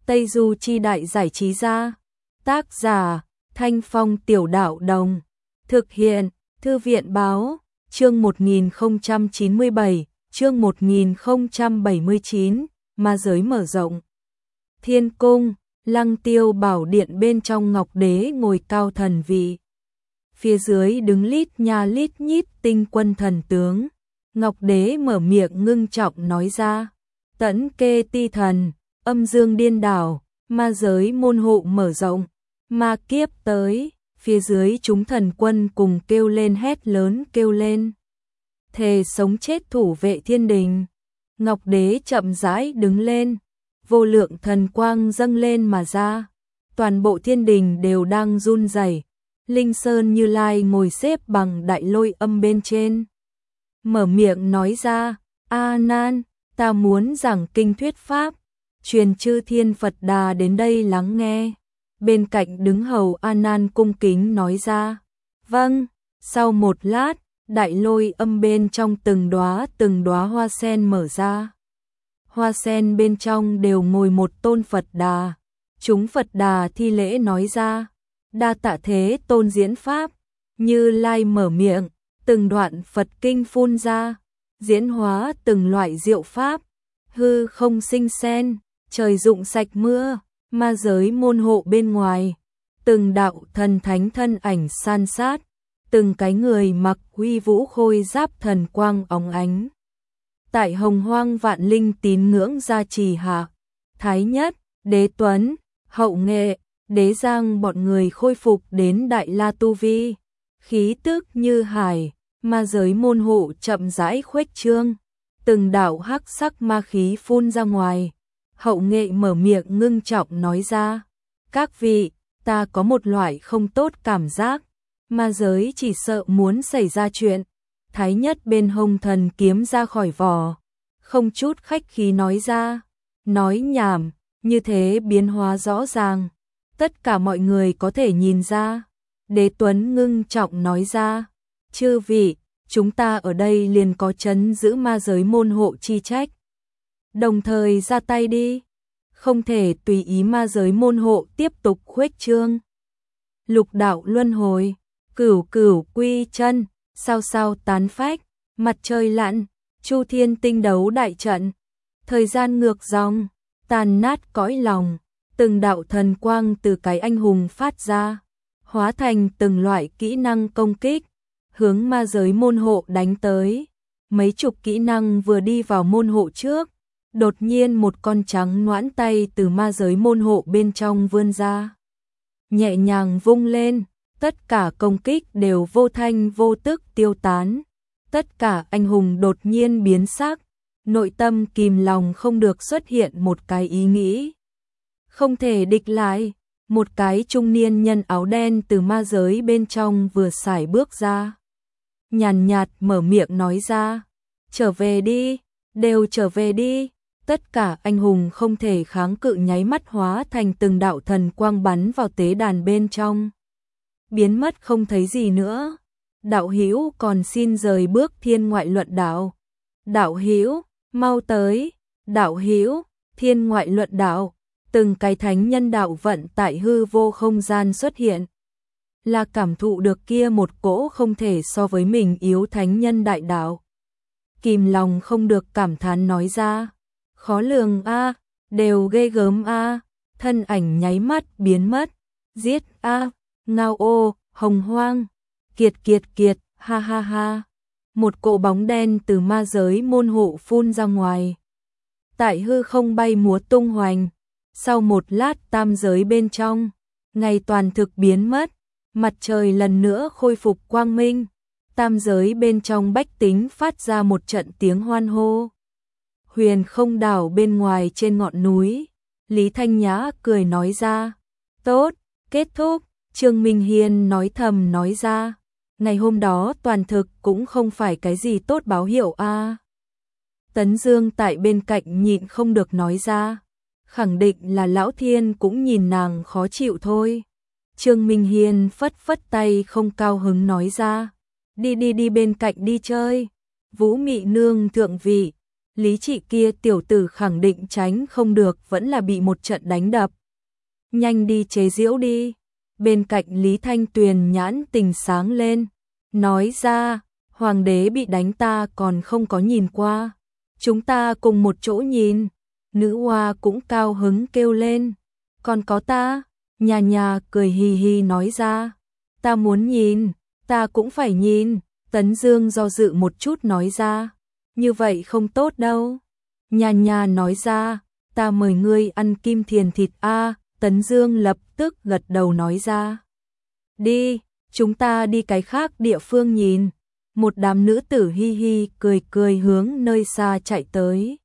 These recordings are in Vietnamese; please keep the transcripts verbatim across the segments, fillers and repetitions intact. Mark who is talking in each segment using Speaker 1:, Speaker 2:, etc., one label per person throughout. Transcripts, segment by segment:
Speaker 1: Tây Du Chi Đại Giải Trí Gia. Tác giả Thanh Phong Tiểu Đạo Đồng. Thực hiện Thư viện Báo. Chương một nghìn không trăm chín mươi bảy, chương một nghìn không trăm bảy mươi chín, ma giới mở rộng. Thiên cung, Lăng Tiêu Bảo Điện bên trong Ngọc Đế ngồi cao thần vị. Phía dưới đứng lít nha lít nhít tinh quân thần tướng. Ngọc Đế mở miệng ngưng trọng nói ra: Tẫn kê ti thần, âm dương điên đảo, ma giới môn hộ mở rộng, ma kiếp tới. Phía dưới chúng thần quân cùng kêu lên, hét lớn kêu lên, thề sống chết thủ vệ thiên đình. Ngọc Đế chậm rãi đứng lên, vô lượng thần quang dâng lên mà ra. Toàn bộ thiên đình đều đang run rẩy. Linh Sơn Như Lai ngồi xếp bằng đại lôi âm bên trên, mở miệng nói ra: A Nan, ta muốn giảng kinh thuyết pháp, truyền chư thiên Phật Đà đến đây lắng nghe. Bên cạnh đứng hầu A Nan cung kính nói ra: Vâng. Sau một lát, đại lôi âm bên trong từng đóa từng đóa hoa sen mở ra. Hoa sen bên trong đều ngồi một tôn Phật Đà. Chúng Phật Đà thi lễ nói ra: Đa tạ thế tôn diễn pháp. Như Lai mở miệng, từng đoạn Phật kinh phun ra, diễn hóa từng loại diệu pháp. Hư không sinh sen, trời rụng sạch mưa, ma giới môn hộ bên ngoài, từng đạo thần thánh thân ảnh san sát, từng cái người mặc huy vũ khôi giáp thần quang óng ánh. Tại hồng hoang vạn linh tín ngưỡng gia trì hạ, Thái Nhất, Đế Tuấn, Hậu Nghệ, Đế Giang bọn người khôi phục đến đại la tu vi, khí tức như hải. Ma giới môn hộ chậm rãi khuếch trương, từng đạo hắc sắc ma khí phun ra ngoài. Hậu Nghệ mở miệng ngưng trọng nói ra: Các vị, ta có một loại không tốt cảm giác, ma giới chỉ sợ muốn xảy ra chuyện. Thái Nhất bên hông thần kiếm ra khỏi vỏ, không chút khách khí nói ra: Nói nhảm, như thế biến hóa rõ ràng, tất cả mọi người có thể nhìn ra. Đế Tuấn ngưng trọng nói ra: Chư vị, chúng ta ở đây liền có trấn giữ ma giới môn hộ chi trách, đồng thời ra tay đi, không thể tùy ý ma giới môn hộ tiếp tục khuếch trương. Lục đạo luân hồi, cửu cửu quy chân, sao sao tán phách, mặt trời lặn, chu thiên tinh đấu đại trận, thời gian ngược dòng, tàn nát cõi lòng. Từng đạo thần quang từ cái anh hùng phát ra, hóa thành từng loại kỹ năng công kích, hướng ma giới môn hộ đánh tới. Mấy chục kỹ năng vừa đi vào môn hộ trước, đột nhiên một con trắng noãn tay từ ma giới môn hộ bên trong vươn ra, nhẹ nhàng vung lên, tất cả công kích đều vô thanh vô tức tiêu tán. Tất cả anh hùng đột nhiên biến sắc, nội tâm kìm lòng không được xuất hiện một cái ý nghĩ: không thể địch lại. Một cái trung niên nhân áo đen từ ma giới bên trong vừa sải bước ra, nhàn nhạt mở miệng nói ra: Trở về đi, đều trở về đi. Tất cả anh hùng không thể kháng cự nháy mắt hóa thành từng đạo thần quang bắn vào tế đàn bên trong, biến mất không thấy gì nữa. Đạo hữu còn xin rời bước thiên ngoại luận đạo. Đạo hữu, mau tới. Đạo hữu, thiên ngoại luận đạo. Từng cái thánh nhân đạo vận tại hư vô không gian xuất hiện, là cảm thụ được kia một cỗ không thể so với mình yếu thánh nhân đại đạo. Kìm lòng không được cảm thán nói ra: Khó lường a, đều ghê gớm a. Thân ảnh nháy mắt biến mất. Giết a, ngao ô, hồng hoang, kiệt kiệt kiệt, ha ha ha. Một cỗ bóng đen từ ma giới môn hộ phun ra ngoài, tại hư không bay múa tung hoành. Sau một lát tam giới bên trong, ngày toàn thực biến mất, mặt trời lần nữa khôi phục quang minh. Tam giới bên trong bách tính phát ra một trận tiếng hoan hô. Huyền không đảo bên ngoài trên ngọn núi, Lý Thanh Nhã cười nói ra: Tốt, kết thúc. Trương Minh Hiên nói thầm nói ra: Ngày hôm đó toàn thực cũng không phải cái gì tốt báo hiệu a. À. Tấn Dương tại bên cạnh nhịn không được nói ra: Khẳng định là Lão Thiên cũng nhìn nàng khó chịu thôi. Trương Minh Hiên phất phất tay không cao hứng nói ra: Đi đi đi bên cạnh đi chơi. Vũ Mị Nương thượng vị, Lý Trị kia tiểu tử khẳng định tránh không được, vẫn là bị một trận đánh đập. Nhanh đi chế giễu đi. Bên cạnh Lý Thanh Tuyền nhãn tình sáng lên, nói ra, hoàng đế bị đánh ta còn không có nhìn qua. Chúng ta cùng một chỗ nhìn. Nữ hoa cũng cao hứng kêu lên. Còn có ta, nhà nhà cười hì hì nói ra. Ta muốn nhìn, ta cũng phải nhìn. Tấn Dương do dự một chút nói ra. Như vậy không tốt đâu. Nhà nhà nói ra, ta mời ngươi ăn kim thiền thịt a. Tấn Dương lập tức gật đầu nói ra. Đi, chúng ta đi cái khác địa phương nhìn. Một đám nữ tử hi hi cười cười hướng nơi xa chạy tới.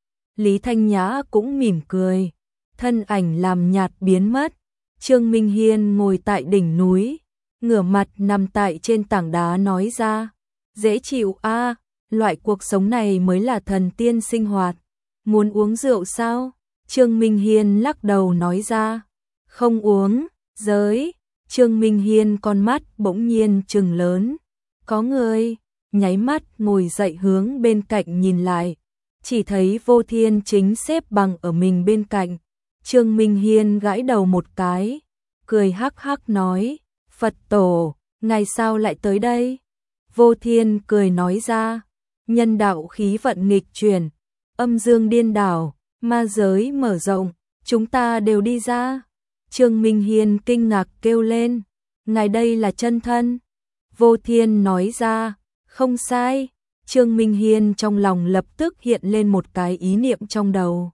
Speaker 1: Lý Thanh Nhã cũng mỉm cười, thân ảnh làm nhạt biến mất. Trương Minh Hiên ngồi tại đỉnh núi, ngửa mặt nằm tại trên tảng đá nói ra. Dễ chịu a, loại cuộc sống này mới là thần tiên sinh hoạt. Muốn uống rượu sao? Trương Minh Hiên lắc đầu nói ra. Không uống, giới. Trương Minh Hiên con mắt bỗng nhiên trừng lớn. Có người, nháy mắt ngồi dậy hướng bên cạnh nhìn lại. Chỉ thấy Vô Thiên chính xếp bằng ở mình bên cạnh. Trương Minh Hiên gãi đầu một cái, cười hắc hắc nói. Phật tổ, ngày sao lại tới đây? Vô Thiên cười nói ra. Nhân đạo khí vận nghịch chuyển, âm dương điên đảo, ma giới mở rộng, chúng ta đều đi ra. Trương Minh Hiên kinh ngạc kêu lên. Ngài đây là chân thân. Vô Thiên nói ra. Không sai. Trương Minh Hiên trong lòng lập tức hiện lên một cái ý niệm trong đầu.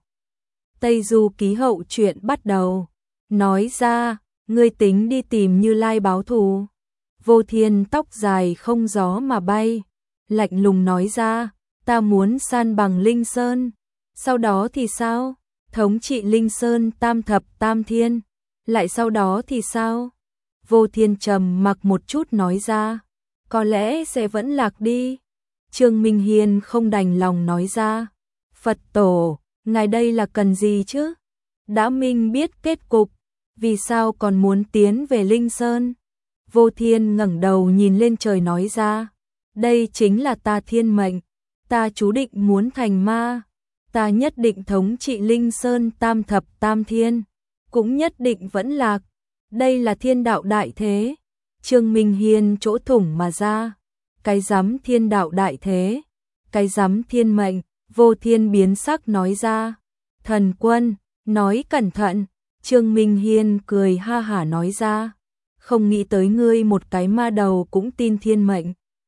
Speaker 1: Tây Du ký hậu chuyện bắt đầu. Nói ra, ngươi tính đi tìm Như Lai báo thù. Vô Thiên tóc dài không gió mà bay, lạnh lùng nói ra, ta muốn san bằng Linh Sơn. Sau đó thì sao? Thống trị Linh Sơn tam thập tam thiên. Lại sau đó thì sao? Vô Thiên trầm mặc một chút nói ra, có lẽ sẽ vẫn lạc đi. Trương Minh Hiên không đành lòng nói ra, Phật tổ, ngài đây là cần gì chứ? Đã minh biết kết cục, vì sao còn muốn tiến về Linh Sơn? Vô Thiên ngẩng đầu nhìn lên trời nói ra, đây chính là ta thiên mệnh, ta chú định muốn thành ma, ta nhất định thống trị Linh Sơn tam thập tam thiên, cũng nhất định vẫn lạc, đây là thiên đạo đại thế. Trương Minh Hiên chỗ thủng mà ra, cái dám thiên đạo đại thế, cái dám thiên mệnh. Vô Thiên biến sắc nói ra, thần quân, nói cẩn thận. Trương Minh Hiên cười ha hả nói ra, không nghĩ tới ngươi một cái ma đầu cũng tin thiên mệnh.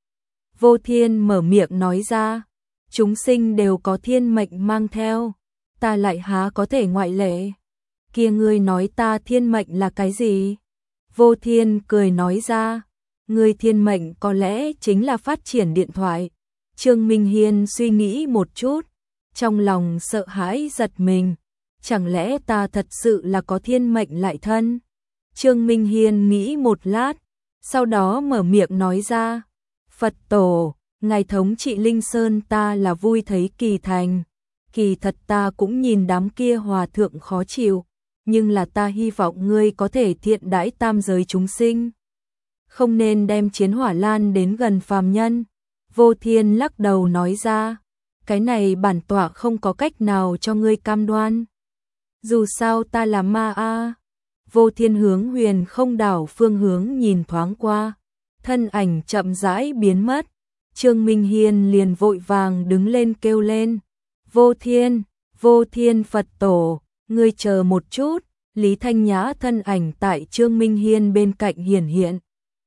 Speaker 1: Vô Thiên mở miệng nói ra, chúng sinh đều có thiên mệnh mang theo, ta lại há có thể ngoại lệ. Kia ngươi nói ta thiên mệnh là cái gì? Vô Thiên cười nói ra, ngươi thiên mệnh có lẽ chính là phát triển điện thoại. Trương Minh Hiên suy nghĩ một chút, trong lòng sợ hãi giật mình, chẳng lẽ ta thật sự là có thiên mệnh lại thân? Trương Minh Hiên nghĩ một lát, sau đó mở miệng nói ra, Phật tổ, ngài thống trị Linh Sơn ta là vui thấy kỳ thành, kỳ thật ta cũng nhìn đám kia hòa thượng khó chịu, nhưng là ta hy vọng ngươi có thể thiện đãi tam giới chúng sinh, không nên đem chiến hỏa lan đến gần phàm nhân. Vô Thiên lắc đầu nói ra, cái này bản tọa không có cách nào cho ngươi cam đoan. Dù sao ta là ma a. Vô Thiên hướng Huyền Không Đảo phương hướng nhìn thoáng qua, thân ảnh chậm rãi biến mất. Trương Minh Hiên liền vội vàng đứng lên kêu lên, Vô Thiên, Vô Thiên Phật tổ, ngươi chờ một chút. Lý Thanh Nhã thân ảnh tại Trương Minh Hiên bên cạnh hiển hiện,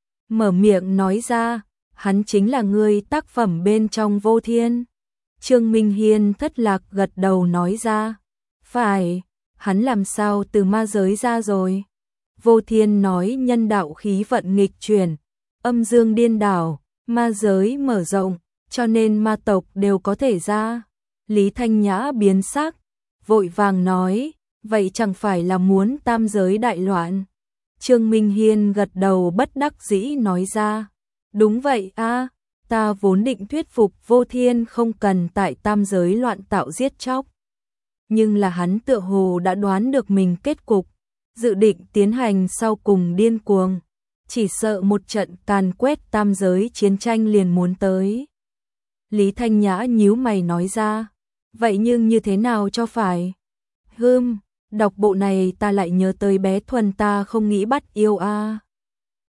Speaker 1: mở miệng nói ra, hắn chính là ngươi tác phẩm bên trong Vô Thiên. Trương Minh Hiên thất lạc gật đầu nói ra, phải, hắn làm sao từ ma giới ra rồi? Vô Thiên nói nhân đạo khí vận nghịch chuyển, âm dương điên đảo, ma giới mở rộng, cho nên ma tộc đều có thể ra. Lý Thanh Nhã biến sắc, vội vàng nói, vậy chẳng phải là muốn tam giới đại loạn? Trương Minh Hiên gật đầu bất đắc dĩ nói ra, đúng vậy a, ta vốn định thuyết phục Vô Thiên không cần tại tam giới loạn tạo giết chóc. Nhưng là hắn tựa hồ đã đoán được mình kết cục, dự định tiến hành sau cùng điên cuồng, chỉ sợ một trận càn quét tam giới chiến tranh liền muốn tới. Lý Thanh Nhã nhíu mày nói ra, Vậy nhưng như thế nào cho phải? Hưm, đọc bộ này ta lại nhớ tới bé Thuần ta không nghĩ bắt yêu a.